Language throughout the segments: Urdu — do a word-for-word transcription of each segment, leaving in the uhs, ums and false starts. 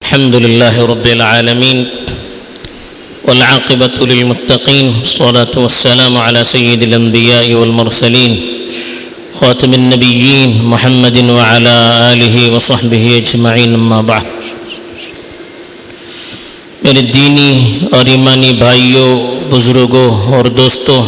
الحمد لله رب العالمين والعاقبة للمتقين والصلاة والسلام على سيد الأنبياء والمرسلين خاتم النبيين محمد وعلى آله وصحبه أجمعين أما بعد. میرے دینی اور ایمانی بھائیوں، بزرگوں اور دوستوں،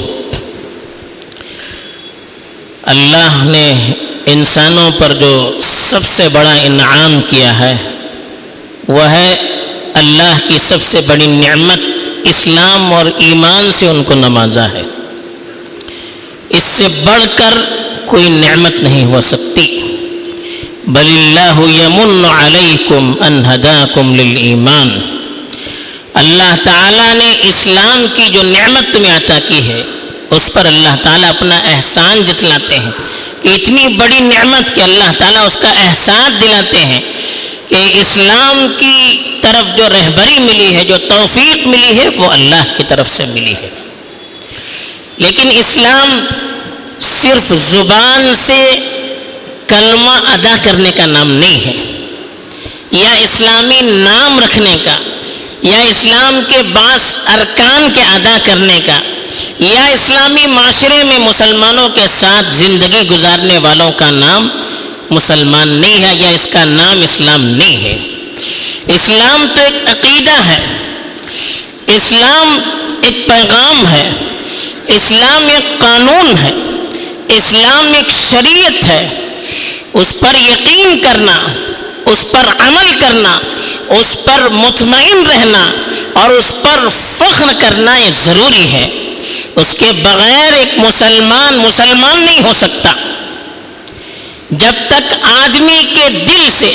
اللہ نے انسانوں پر جو سب سے بڑا انعام کیا ہے وہ ہے اللہ کی سب سے بڑی نعمت اسلام اور ایمان سے ان کو نوازا ہے. اس سے بڑھ کر کوئی نعمت نہیں ہو سکتی. بل اللہ یمن علیکم ان ہداکم للایمان. اللہ تعالیٰ نے اسلام کی جو نعمت تمہیں عطا کی ہے اس پر اللہ تعالیٰ اپنا احسان جتلاتے ہیں کہ اتنی بڑی نعمت کہ اللہ تعالیٰ اس کا احساس دلاتے ہیں کہ اسلام کی طرف جو رہبری ملی ہے، جو توفیق ملی ہے، وہ اللہ کی طرف سے ملی ہے. لیکن اسلام صرف زبان سے کلمہ ادا کرنے کا نام نہیں ہے، یا اسلامی نام رکھنے کا، یا اسلام کے بعض ارکان کے ادا کرنے کا، یا اسلامی معاشرے میں مسلمانوں کے ساتھ زندگی گزارنے والوں کا نام مسلمان نہیں ہے، یا اس کا نام اسلام نہیں ہے. اسلام تو ایک عقیدہ ہے، اسلام ایک پیغام ہے، اسلام ایک قانون ہے، اسلام ایک شریعت ہے. اس پر یقین کرنا، اس پر عمل کرنا، اس پر مطمئن رہنا اور اس پر فخر کرنا یہ ضروری ہے. اس کے بغیر ایک مسلمان مسلمان نہیں ہو سکتا. جب تک آدمی کے دل سے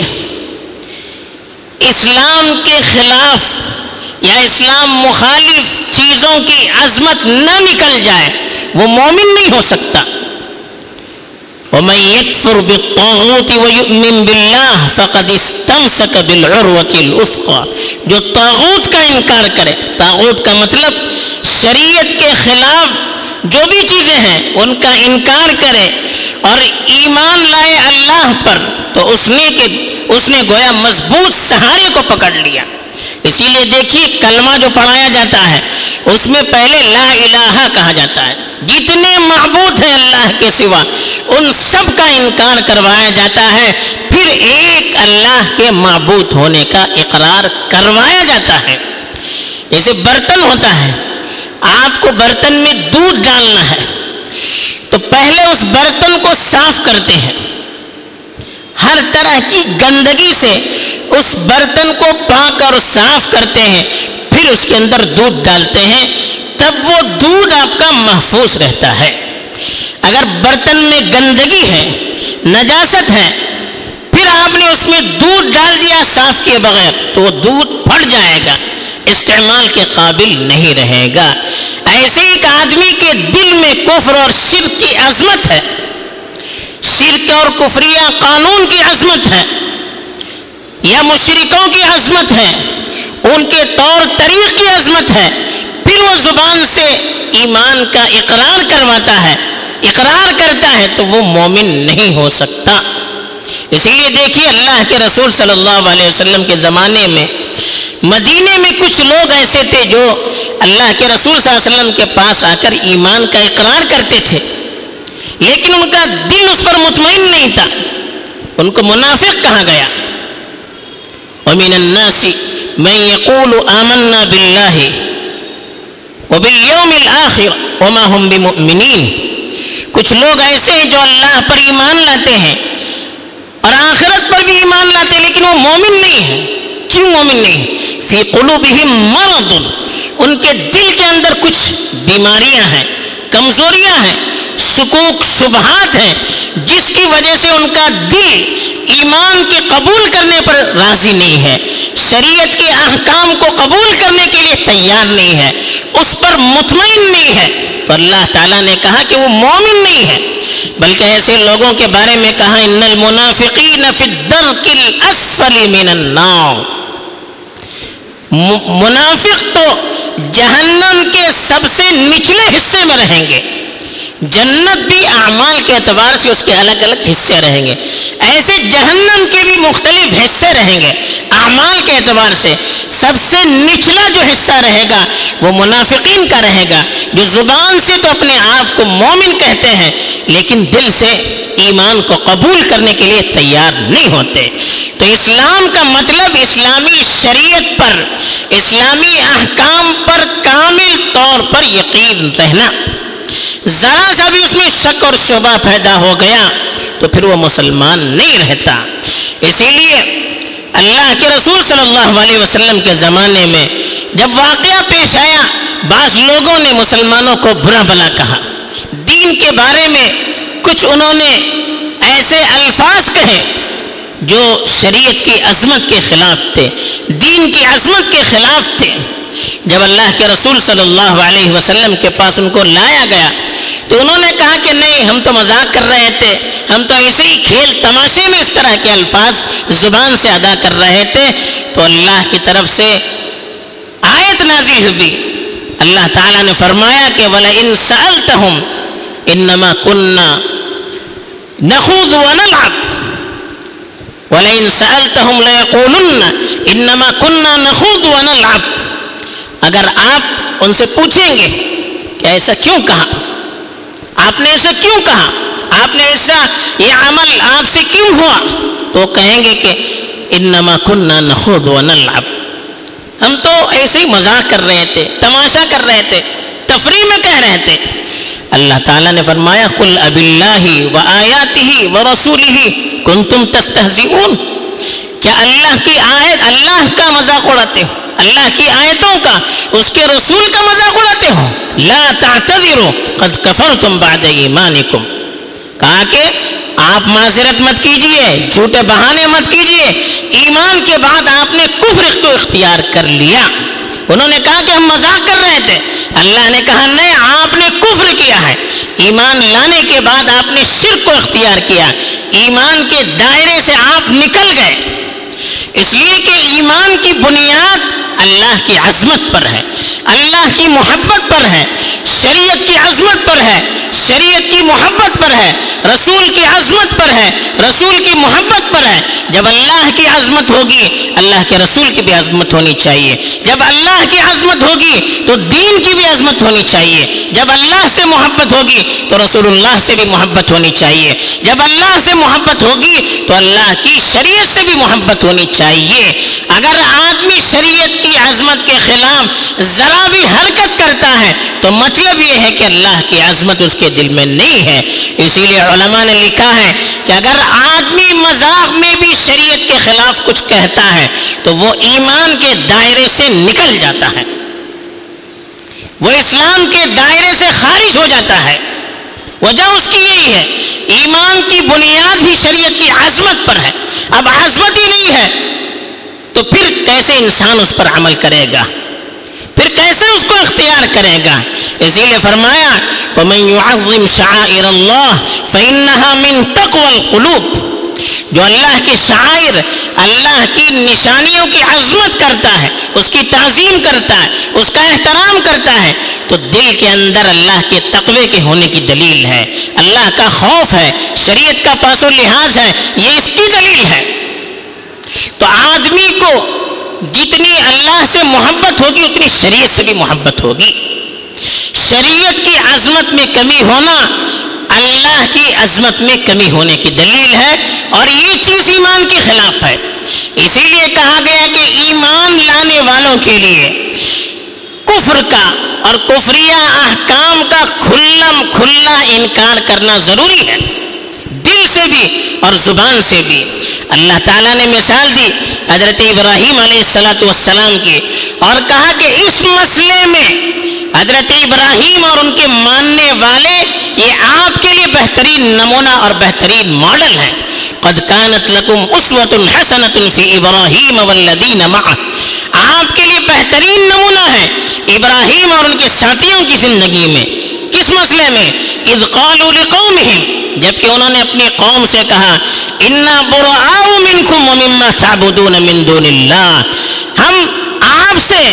اسلام کے خلاف یا اسلام مخالف چیزوں کی عظمت نہ نکل جائے وہ مومن نہیں ہو سکتا. وَمَن يَكْفُرْ بِالطَّاغُوتِ وَيُؤْمِن بِاللَّهِ فَقَدِ اسْتَمْسَكَ بِالْعُرْوَةِ الْوُثْقَى. جو طاغوت کا انکار کرے، طاغوت کا مطلب شریعت کے خلاف جو بھی چیزیں ہیں ان کا انکار کرے اور ایمان لائے اللہ پر، تو اس نے کہ اس نے گویا مضبوط سہارے کو پکڑ لیا. اسی لیے دیکھیے کلمہ جو پڑھایا جاتا ہے اس میں پہلے لا الہ کہا جاتا ہے. جتنے معبود ہیں اللہ کے سوا ان سب کا انکار کروایا جاتا ہے، پھر ایک اللہ کے معبود ہونے کا اقرار کروایا جاتا ہے. جیسے برتن ہوتا ہے، آپ کو برتن میں دودھ ڈالنا ہے تو پہلے اس برتن کو صاف کرتے ہیں، ہر طرح کی گندگی سے اس برتن کو پاک اور صاف کرتے ہیں، پھر اس کے اندر دودھ ڈالتے ہیں، تب وہ دودھ آپ کا محفوظ رہتا ہے. اگر برتن میں گندگی ہے، نجاست ہے، پھر آپ نے اس میں دودھ ڈال دیا صاف کیے بغیر تو وہ دودھ پھٹ جائے گا، استعمال کے قابل نہیں رہے گا. ایسے ایک آدمی کے دل میں کفر اور شرک کی عظمت ہے، شرک اور کفریہ قانون کی عظمت ہے، یا مشرکوں کی عظمت ہے، ان کے طور طریق کی عظمت ہے، پھر وہ زبان سے ایمان کا اقرار کرواتا ہے، اقرار کرتا ہے تو وہ مومن نہیں ہو سکتا. اسی لیے دیکھیے اللہ کے رسول صلی اللہ علیہ وسلم کے زمانے میں مدینے میں کچھ لوگ ایسے تھے جو اللہ کے رسول صلی اللہ علیہ وسلم کے پاس آ کر ایمان کا اقرار کرتے تھے، لیکن ان کا دل اس پر مطمئن نہیں تھا. ان کو منافق کہا گیا. وَمِنَ النَّاسِ مَن يَقُولُ آمَنَّا بِاللَّهِ وَبِالْيَوْمِ الْآخِرِ وَمَا هُمْ بِمُؤْمِنِينَ. کچھ لوگ ایسے ہیں جو اللہ پر ایمان لاتے ہیں اور آخرت پر بھی ایمان لاتے ہیں، لیکن وہ مومن نہیں ہیں. کیوں مومن نہیں؟ فی قلوبہم مرض. ان کے دل کے اندر کچھ بیماریاں ہیں، کمزوریاں ہیں، شکوک شبہات ہیں، جس کی وجہ سے ان کا دل ایمان کے قبول کرنے پر راضی نہیں ہے، شریعت کے احکام کو قبول کرنے کے لیے تیار نہیں ہے، اس پر مطمئن نہیں ہے. تو اللہ تعالیٰ نے کہا کہ وہ مومن نہیں ہے. بلکہ ایسے لوگوں کے بارے میں کہا ان المنافقین فی الدرک الاسفل من النار. منافق تو جہنم کے سب سے نچلے حصے میں رہیں گے. جنت بھی اعمال کے اعتبار سے اس کے الگ الگ حصے رہیں گے، ایسے جہنم کے بھی مختلف حصے رہیں گے اعمال کے اعتبار سے۔ سب سے نچلا جو حصہ رہے گا وہ منافقین کا رہے گا، جو زبان سے تو اپنے آپ کو مومن کہتے ہیں لیکن دل سے ایمان کو قبول کرنے کے لیے تیار نہیں ہوتے۔ تو اسلام کا مطلب اسلامی شریعت پر، اسلامی احکام پر کامل طور پر یقین رہنا۔ ذرا سا بھی اس میں شک اور شبہ پیدا ہو گیا تو پھر وہ مسلمان نہیں رہتا۔ اسی لیے اللہ کے رسول صلی اللہ علیہ وسلم کے زمانے میں جب واقعہ پیش آیا، بعض لوگوں نے مسلمانوں کو برا بھلا کہا، دین کے بارے میں کچھ انہوں نے ایسے الفاظ کہے جو شریعت کی عظمت کے خلاف تھے، دین کی عظمت کے خلاف تھے۔ جب اللہ کے رسول صلی اللہ علیہ وسلم کے پاس ان کو لایا گیا تو انہوں نے کہا کہ نہیں، ہم تو مذاق کر رہے تھے، ہم تو ایسے ہی کھیل تماشے میں اس طرح کے الفاظ زبان سے ادا کر رہے تھے۔ تو اللہ کی طرف سے آیت نازل ہوئی، اللہ تعالیٰ نے فرمایا کہ وَلَئِن سَأَلْتَهُمْ إِنَّمَا كُنَّا نَخُوضُ وَنَلْعَبُ وَلَئِن سَأَلْتَهُمْ لَيَقُولُنَّ إِنَّمَا كُنَّا نَخُوضُ وَنَلْعَبُ۔ اگر آپ ان سے پوچھیں گے کہ ایسا کیوں کہا، آپ نے ایسا کیوں کہا، آپ نے ایسا یہ عمل آپ سے کیوں ہوا، تو کہیں گے کہ انما كنا نخوض ونلعب، ہم تو ایسے ہی مذاق کر رہے تھے، تماشا کر رہے تھے، تفریح میں کہہ رہے تھے۔ اللہ تعالیٰ نے فرمایا قل اب اللہ وآیاتہ ورسولہ کنتم تستہزئون، کیا اللہ کی آیت، اللہ کا مذاق اڑاتے ہو، اللہ کی آیتوں کا، اس کے رسول کا مذاق اڑاتے ہو؟ لا تعتذروا قد کفرتم بعد ایمانکم، کہا کہ آپ معذرت مت کیجئے، جھوٹے بہانے مت کیجئے، ایمان کے بعد آپ نے کفر کو اختیار کر لیا۔ انہوں نے کہا کہ ہم مذاق کر رہے تھے، اللہ نے کہا نہیں، آپ نے کفر کیا ہے، ایمان لانے کے بعد آپ نے شرک کو اختیار کیا، ایمان کے دائرے سے آپ نکل گئے۔ اس لیے کہ ایمان کی بنیاد اللہ کی عظمت پر ہے، اللہ کی محبت پر ہے، شریعت کی عظمت پر ہے، شریعت کی محبت پر ہے، رسول کی عظمت پر ہے، رسول کی محبت پر ہے۔ جب اللہ کی عظمت ہوگی اللہ کے رسول کی بھی عظمت ہونی چاہیے، جب اللہ کی عظمت ہوگی تو دین کی بھی عظمت ہونی چاہیے، جب اللہ سے محبت ہوگی تو رسول اللہ سے بھی محبت ہونی چاہیے، جب اللہ سے محبت ہوگی تو اللہ کی شریعت سے بھی محبت ہونی چاہیے۔ اگر آدمی شریعت کی عظمت کے خلاف ذرا بھی حرکت کرتا ہے تو مطلب یہ ہے کہ اللہ کی عظمت اس کے دل میں نہیں ہے۔ اسی لیے علماء نے لکھا ہے کہ اگر آدمی مذاق میں بھی شریعت کے خلاف کچھ کہتا ہے تو وہ ایمان کے دائرے سے نکل جاتا ہے، وہ اسلام کے دائرے سے خارج ہو جاتا ہے۔ وجہ اس کی یہی ہے، ایمان کی بنیاد ہی شریعت کی عظمت پر ہے، اب عظمت ہی نہیں ہے تو پھر کیسے انسان اس پر عمل کرے گا، پھر کیسے اس کو اختیار کرے گا؟ اسی لیے فرمایا وَمَن يُعَظِّمْ شَعَائِرَ اللَّهِ فَإِنَّهَا مِن تَقْوَى الْقُلُوبِ، جو اللہ کی شعائر، اللہ کی نشانیوں کی عظمت کرتا ہے، اس کی تعظیم کرتا ہے، اس کا احترام کرتا ہے تو دل کے اندر اللہ کے تقوی کے ہونے کی دلیل ہے، اللہ کا خوف ہے، شریعت کا پاس و لحاظ ہے، یہ اس کی دلیل ہے۔ تو آدمی کو جتنی اللہ سے محبت ہوگی اتنی شریعت سے بھی محبت ہوگی۔ شریعت کی عظمت میں کمی ہونا اللہ کی عظمت میں کمی ہونے کی دلیل ہے، اور یہ چیز ایمان کے خلاف ہے۔ اسی لیے کہا گیا کہ ایمان لانے والوں کے لیے کفر کا اور کفریہ احکام کا کھلم کھلا انکار کرنا ضروری ہے، دل سے بھی اور زبان سے بھی۔ اللہ تعالیٰ نے مثال دی حضرت ابراہیم علیہ الصلاۃ والسلام کی، اور کہا کہ اس مسئلے میں حضرت ابراہیم اور ان کے ماننے والے یہ آپ کے لیے بہترین نمونہ اور بہترین ماڈل ہیں۔ قد كانت لكم اسوة حسنة في ابراہیم والذین معه، آپ کے لیے بہترین نمونہ ہے ابراہیم اور ان کے ساتھیوں کی زندگی میں۔ کس مسئلے میں؟ اذ قالوا لقومهم، جبکہ انہوں نے اپنی قوم سے کہا انا براء منکم ومما تعبدون من دون اللہ، ہم آپ سے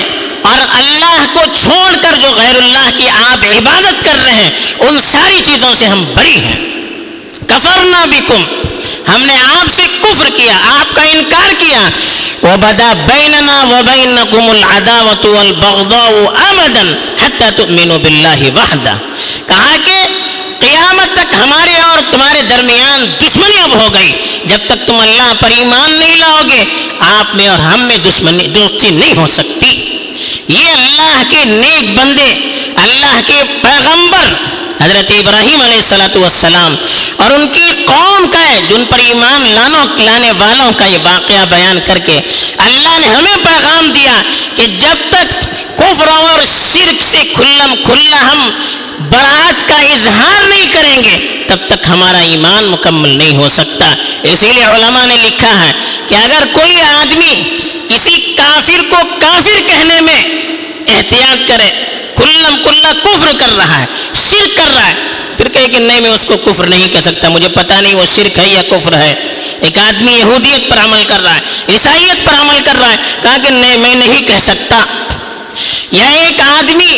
اور اللہ کو چھوڑ کر جو غیر اللہ کی آپ عبادت کر رہے ہیں ان ساری چیزوں سے ہم بری ہیں. کفرنا بکم، ہم نے آپ سے کفر کیا، آپ کا انکار کیا. وبدا بیننا وبینکم العداوۃ والبغضاء ابدا حتی تؤمنوا باللہ وحدہ. کہا کہ قیامت تک ہمارے اور تمہارے درمیان دشمنی اب ہو گئی، جب تک تم اللہ پر ایمان نہیں لاؤ گے آپ میں اور ہم میں دشمنی دوستی نہیں ہو سکتی. یہ اللہ کے نیک بندے، اللہ کے پیغمبر حضرت ابراہیم علیہ الصلوۃ والسلام اور ان کی قوم کا ہے، جن پر ایمان لانوں لانے والوں کا یہ واقعہ بیان کر کے اللہ نے ہمیں پیغام دیا کہ جب تک کفر اور شرک سے کھلم کھلا ہم براءت کا اظہار نہیں کریں گے تب تک ہمارا ایمان مکمل نہیں ہو سکتا. اسی لیے علماء نے لکھا ہے کہ اگر کوئی آدمی کسی کافر کو کافر کہنے میں احتیاط کرے، کھلم کھلا کفر کر رہا ہے، شرک کر رہا ہے، پھر کہے کہ نہیں میں اس کو کفر نہیں کہہ سکتا، مجھے پتہ نہیں وہ شرک ہے یا کفر ہے. ایک آدمی یہودیت پر عمل کر رہا ہے، عیسائیت پر عمل کر رہا ہے، کہا کہ نہیں میں نہیں کہہ سکتا. یا ایک آدمی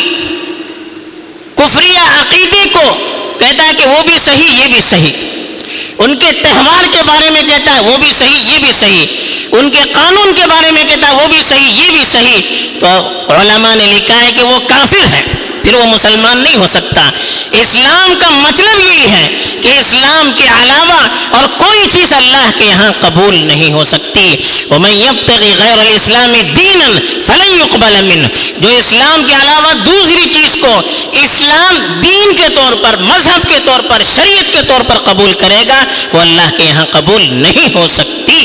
کفریہ عقیدے کو کہتا ہے کہ وہ بھی صحیح یہ بھی صحیح، ان کے تہوار کے بارے میں کہتا ہے وہ بھی صحیح یہ بھی صحیح، ان کے قانون کے بارے میں کہتا ہے وہ بھی صحیح یہ بھی صحیح، تو علماء نے لکھا ہے کہ وہ کافر ہے، پھر وہ مسلمان نہیں ہو سکتا. اسلام کا مطلب یہی ہے کہ اسلام کے علاوہ اور کوئی چیز اللہ کے یہاں قبول نہیں ہو سکتی. وَمَن يَبْتَغِ غَيْرَ الْإِسْلَامِ دِينًا فَلَن يُقْبَلَ مِنْهُ، جو اسلام کے علاوہ دوسری چیز کو اسلام دین کے طور پر، مذہب کے طور پر، شریعت کے طور پر قبول کرے گا وہ اللہ کے یہاں قبول نہیں ہو سکتی.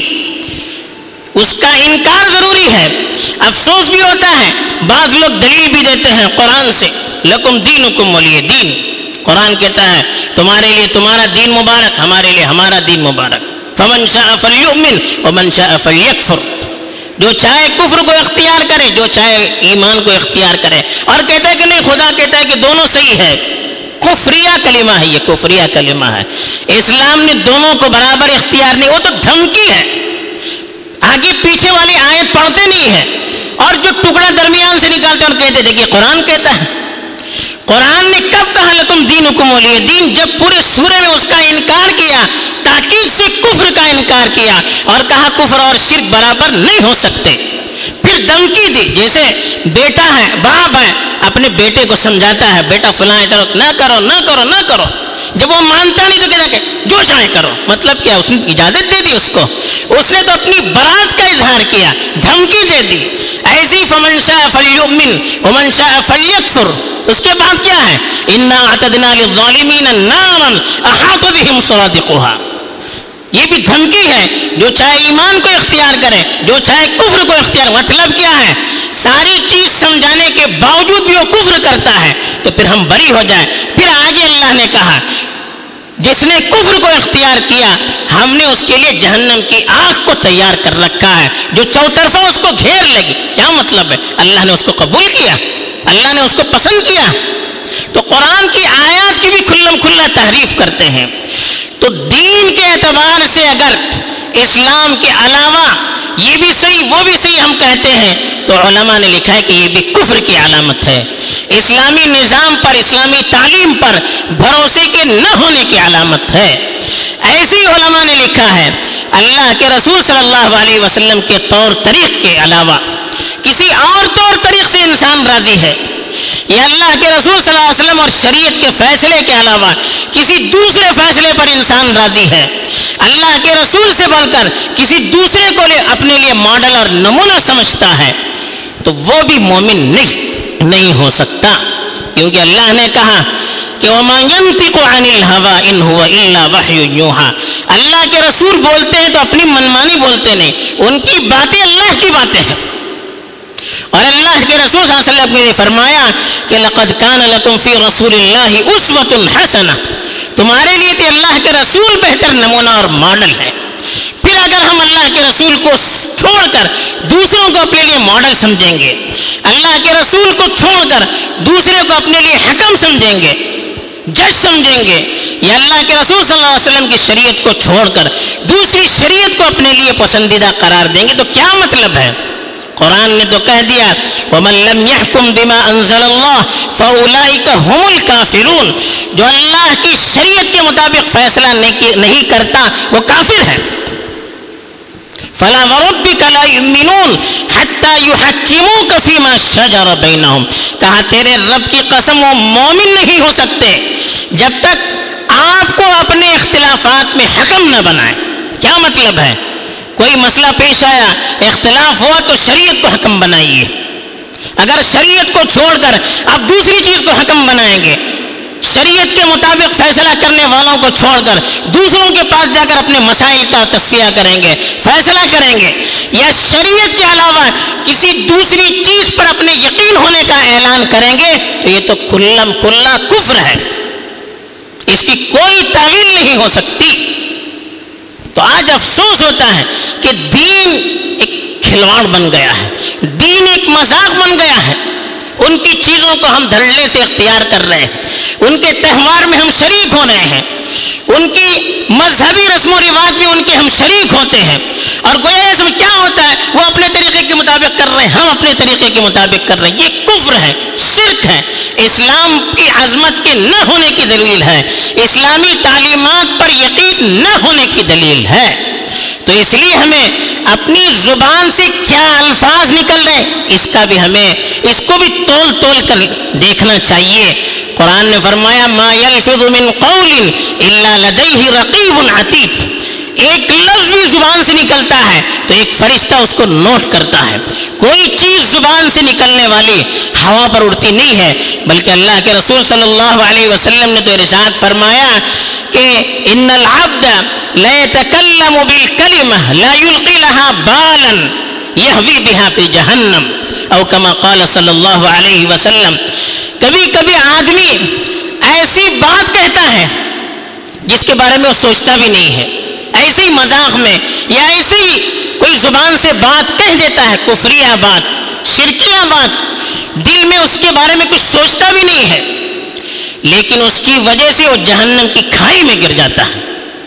اس کا انکار ضروری ہے. افسوس بھی ہوتا ہے بعض لوگ دلیل بھی دیتے ہیں قرآن سے، لکم دینکم ولی دین. قرآن کہتا ہے تمہارے لیے تمہارا دین مبارک، ہمارے لیے ہمارا دین مبارک. فمن شاء فلیؤمن ومن شاء فلیکفر، جو چاہے کفر کو اختیار کرے جو چاہے ایمان کو اختیار کرے. اور کہتا ہے کہ نہیں خدا کہتا ہے کہ دونوں صحیح ہے. کفریہ کلمہ ہے، یہ کفریہ کلمہ ہے. اسلام نے دونوں کو برابر اختیار نہیں، وہ تو دھمکی ہے. آگے پیچھے والی آیت پڑھتے نہیں ہے اور جو ٹکڑا درمیان سے نکالتے اور کہتے دیکھیے قرآن کہتا ہے. قرآن نے کب کہا لکم دینکم ولی دین؟ جب پورے سورے میں اس کا انکار کیا، تاکید سے کفر کا انکار کیا اور کہا کفر اور شرک برابر نہیں ہو سکتے. پھر دھمکی دی، جیسے بیٹا ہے، باپ ہے، اپنے بیٹے کو سمجھاتا ہے بیٹا فلاں چلو نہ کرو نہ کرو نہ کرو، جب وہ مانتا نہیں تو کہتا کہ جو چاہے کرو. مطلب کیا؟ اس نے اجازت دے دی اس کو، اس نے تو اپنی برات کا اظہار کیا، دھمکی دے دی. ایسی فمن شاء فلیؤمن ومن شاء فلیکفر. اس کے بعد کیا ہے؟ انا اعتدنا للظالمین نارا احاط بهم سرادقها. یہ بھی دھمکی ہے، جو چاہے ایمان کو اختیار کرے جو چاہے کفر کو اختیار. مطلب کیا ہے؟ ساری چیز سمجھانے کے باوجود بھی وہ کفر کرتا ہے تو پھر ہم بری ہو جائیں. پھر آگے اللہ نے کہا جس نے کفر کو اختیار کیا ہم نے اس کے لیے جہنم کی آگ کو تیار کر رکھا ہے جو چوطرفہ اس کو گھیر لگی. کیا مطلب ہے؟ اللہ نے اس کو قبول کیا، اللہ نے اس کو پسند کیا. تو قرآن کی آیات کی بھی کھلم کھلا تحریف کرتے ہیں. تو دین کے اعتبار سے اگر اسلام کے علاوہ یہ بھی صحیح وہ بھی صحیح ہم کہتے ہیں تو علماء نے لکھا ہے کہ یہ بھی کفر کی علامت ہے. اسلامی نظام پر، اسلامی تعلیم پر بھروسے کے نہ ہونے کی علامت ہے. ایسی علماء نے لکھا ہے اللہ کے رسول صلی اللہ علیہ وسلم کے طور طریق کے علاوہ کسی اور طور طریق سے انسان راضی ہے، یا اللہ کے رسول صلی اللہ علیہ وسلم اور شریعت کے فیصلے کے علاوہ کسی دوسرے فیصلے پر انسان راضی ہے، اللہ کے رسول سے بڑھ کر کسی دوسرے کو لے اپنے لیے ماڈل اور نمونہ سمجھتا ہے تو وہ بھی مومن نہیں نہیں ہو سکتا. کیونکہ اللہ نے کہا کہ وَمَا يَنْطِقُ عَنِ الْهَوَىٰ إِنْ هُوَ إِلَّا وَحْيٌ يُوحَىٰ. اللہ کے رسول بولتے ہیں تو اپنی منمانی بولتے نہیں، ان کی باتیں اللہ کی باتیں ہیں. اور اللہ کے رسول صلی اللہ علیہ وسلم نے فرمایا کہ لَقَدْ كَانَ لَكُمْ فِي رَسُولِ اللَّهِ أُسْوَةٌ حَسَنَةٌ، تمہارے لیے کہ اللہ کے رسول بہتر نمونہ اور ماڈل ہے. پھر اگر ہم اللہ کے رسول کو چھوڑ کر دوسروں کو اپنے لیے ماڈل سمجھیں گے، اللہ کے رسول کو چھوڑ کر دوسرے کو اپنے لیے حکم سمجھیں گے، جج سمجھیں گے، یا اللہ کے رسول صلی اللہ علیہ وسلم کی شریعت کو چھوڑ کر دوسری شریعت کو اپنے لیے پسندیدہ قرار دیں گے تو کیا مطلب ہے؟ قرآن نے تو کہہ دیا وَمَن لَّمْ يَحْكُمْ بِمَا أَنزَلَ اللَّهُ فَأُولَٰئِكَ هُمُ الْكَافِرُونَ، جو اللہ کی شریعت کے مطابق فیصلہ نہیں کرتا وہ کافر ہے۔ فَلَا وَرَبِّكَ لَا يُؤْمِنُونَ حَتَّىٰ يُحَكِّمُوكَ فِي مَا شَجَرَ بَيْنَهُمْ، کہا تیرے رب کی قسم وہ مومن نہیں ہو سکتے جب تک آپ کو اپنے اختلافات میں حکم نہ بنائے۔ کیا مطلب ہے؟ کوئی مسئلہ پیش آیا، اختلاف ہوا تو شریعت کو حکم بنائیے۔ اگر شریعت کو چھوڑ کر آپ دوسری چیز کو حکم بنائیں گے، شریعت کے مطابق فیصلہ کرنے والوں کو چھوڑ کر دوسروں کے پاس جا کر اپنے مسائل کا تصفیہ کریں گے، فیصلہ کریں گے، یا شریعت کے علاوہ کسی دوسری چیز پر اپنے یقین ہونے کا اعلان کریں گے، تو یہ تو کلم کلا کفر ہے، اس کی کوئی تعویل نہیں ہو سکتی۔ تو آج افسوس ہوتا ہے کہ دین ایک کھلواڑ بن گیا ہے، دین ایک مذاق بن گیا ہے۔ ان کی چیزوں کو ہم دھڑلے سے اختیار کر رہے ہیں، ان کے تہوار میں ہم شریک ہو رہے ہیں، ان کی مذہبی رسم و رواج میں ان کے ہم شریک ہوتے ہیں، اور گویا اس میں کیا ہوتا ہے، وہ اپنے طریقے کے مطابق کر رہے ہیں، ہم اپنے طریقے کے مطابق کر رہے ہیں۔ یہ کفر ہے، شرک ہے، اسلام کی عظمت کے نہ ہونے کی دلیل ہے، اسلامی تعلیمات پر یقین نہ ہونے کی دلیل ہے۔ تو اس لیے ہمیں اپنی زبان سے کیا الفاظ نکل رہے اس کا بھی ہمیں اس کو بھی تول تول کر دیکھنا چاہیے۔ قرآن نے فرمایا ما یلفظ من قول الا لدیہ رقیب عتید، ایک لفظ بھی زبان سے نکلتا ہے تو ایک فرشتہ اس کو نوٹ کرتا ہے۔ کوئی چیز زبان سے نکلنے والی ہوا پر اڑتی نہیں ہے، بلکہ اللہ کے رسول صلی اللہ علیہ وسلم نے تو ارشاد فرمایا کہ ان العبد لا يتكلم بالكلمة لا يلقي لها بالا يهوي بها في جہنم، او كما قال صلی اللہ علیہ وسلم۔ کبھی کبھی آدمی ایسی بات کہتا ہے جس کے بارے میں وہ سوچتا بھی نہیں ہے، ایسی مذاق میں یا ایسی کوئی زبان سے بات کہہ دیتا ہے، کفریہ بات، شرکیہ بات، دل میں اس کے بارے میں کچھ سوچتا بھی نہیں ہے، لیکن اس کی وجہ سے وہ جہنم کی کھائی میں گر جاتا ہے۔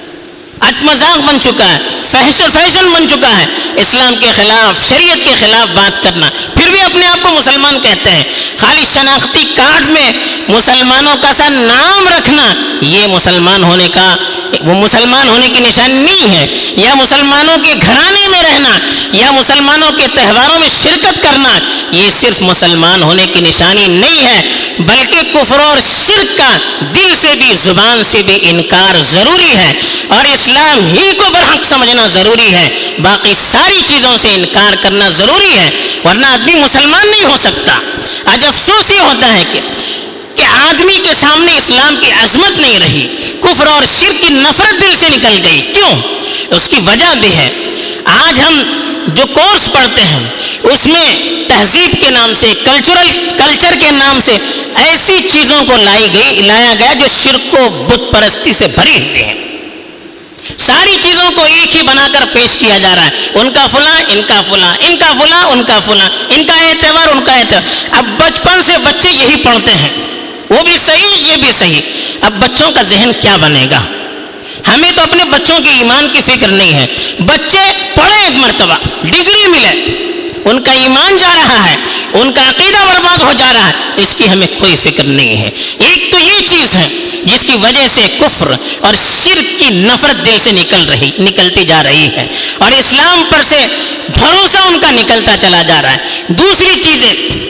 اچ مذاق بن چکا ہے، فیشن فیشن بن چکا ہے اسلام کے خلاف، شریعت کے خلاف بات کرنا، پھر بھی اپنے آپ کو مسلمان کہتے ہیں۔ خالی شناختی کارڈ میں مسلمانوں کا سا نام رکھنا یہ مسلمان ہونے کا وہ مسلمان ہونے کی نشانی نہیں ہے، یا مسلمانوں کے گھرانے میں رہنا یا مسلمانوں کے تہواروں میں شرکت کرنا یہ صرف مسلمان ہونے کی نشانی نہیں ہے، بلکہ کفر اور شرک کا دل سے بھی زبان سے بھی انکار ضروری ہے، اور اسلام ہی کو برحق سمجھنا ضروری ہے، باقی ساری چیزوں سے انکار کرنا ضروری ہے، ورنہ آدمی مسلمان نہیں ہو سکتا۔ آج افسوس یہ ہوتا ہے کہ کہ آدمی کے سامنے اسلام کی عظمت نہیں رہی، کفر اور شرک کی نفرت دل سے نکل گئی۔ کیوں؟ اس کی وجہ بھی ہے، آج ہم جو کورس پڑھتے ہیں اس میں تہذیب کے نام سے، کلچرل کلچر کے نام سے ایسی چیزوں کو لائی گئی لایا گیا جو شرک و بت پرستی سے بھری ہوئی ہیں۔ ساری چیزوں کو ایک ہی بنا کر پیش کیا جا رہا ہے، ان کا فلاں ان کا فلاں ان کا فلاں ان کا فلاں، ان کا اعتبار ان کا اعتبار۔ اب بچپن سے بچے یہی پڑھتے ہیں، وہ بھی صحیح یہ بھی صحیح، اب بچوں کا ذہن کیا بنے گا؟ ہمیں تو اپنے بچوں کے ایمان کی فکر نہیں ہے۔ بچے پڑھے ایک مرتبہ، ڈگری ملے، ان کا ایمان جا رہا ہے، ان کا عقیدہ برباد ہو جا رہا ہے، اس کی ہمیں کوئی فکر نہیں ہے۔ ایک تو یہ چیز ہے جس کی وجہ سے کفر اور شرک کی نفرت دل سے نکل رہی نکلتی جا رہی ہے، اور اسلام پر سے بھروسہ ان کا نکلتا چلا جا رہا ہے۔ دوسری چیزیں،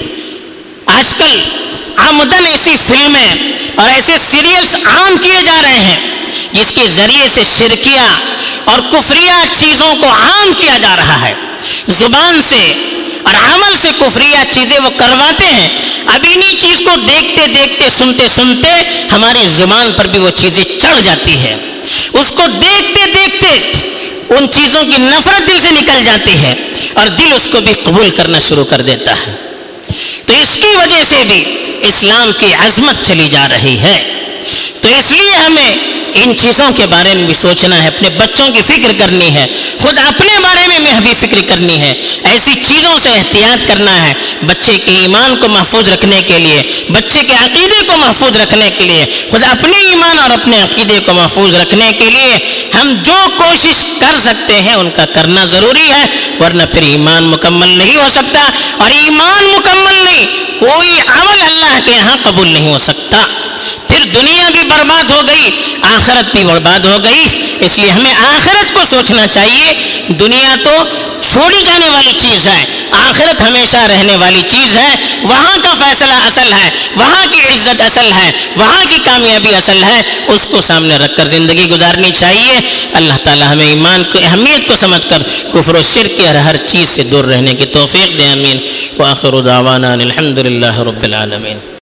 آج کل عمدن ایسی فلمیں اور ایسے سیریلز عام کیے جا رہے ہیں جس کے ذریعے سے شرکیہ اور کفریہ چیزوں کو عام کیا جا رہا ہے، زبان سے اور عمل سے کفریہ چیزیں وہ کرواتے ہیں۔ اب انہی چیز کو دیکھتے دیکھتے سنتے سنتے ہماری زبان پر بھی وہ چیزیں چڑھ جاتی ہے، اس کو دیکھتے دیکھتے ان چیزوں کی نفرت دل سے نکل جاتی ہے اور دل اس کو بھی قبول کرنا شروع کر دیتا ہے۔ تو اس کی وجہ سے بھی اسلام کی عظمت چلی جا رہی ہے۔ تو اس لیے ہمیں ان چیزوں کے بارے میں بھی سوچنا ہے، اپنے بچوں کی فکر کرنی ہے، خود اپنے بارے میں بھی فکر کرنی ہے، ایسی چیزوں سے احتیاط کرنا ہے بچے کے ایمان کو محفوظ رکھنے کے لیے، بچے کے عقیدے کو محفوظ رکھنے کے لیے، خود اپنے ایمان اور اپنے عقیدے کو محفوظ رکھنے کے لیے ہم جو کوشش کر سکتے ہیں ان کا کرنا ضروری ہے، ورنہ پھر ایمان مکمل نہیں ہو سکتا، اور ایمان مکمل نہیں، کوئی عمل اللہ کے یہاں قبول نہیں ہو سکتا، پھر دنیا بھی برباد ہو گئی، آخرت بھی برباد ہو گئی۔ اس لیے ہمیں آخرت کو سوچنا چاہیے، دنیا تو چھوڑی جانے والی چیز ہے، آخرت ہمیشہ رہنے والی چیز ہے، وہاں کا فیصلہ اصل ہے، وہاں کی عزت اصل ہے، وہاں کی کامیابی اصل ہے، اس کو سامنے رکھ کر زندگی گزارنی چاہیے۔ اللہ تعالی ہمیں ایمان کو اہمیت کو سمجھ کر کفر و شرک اور ہر چیز سے دور رہنے کی توفیق دے، آمین۔ وآخر دعوانا الحمد للہ رب العالمین۔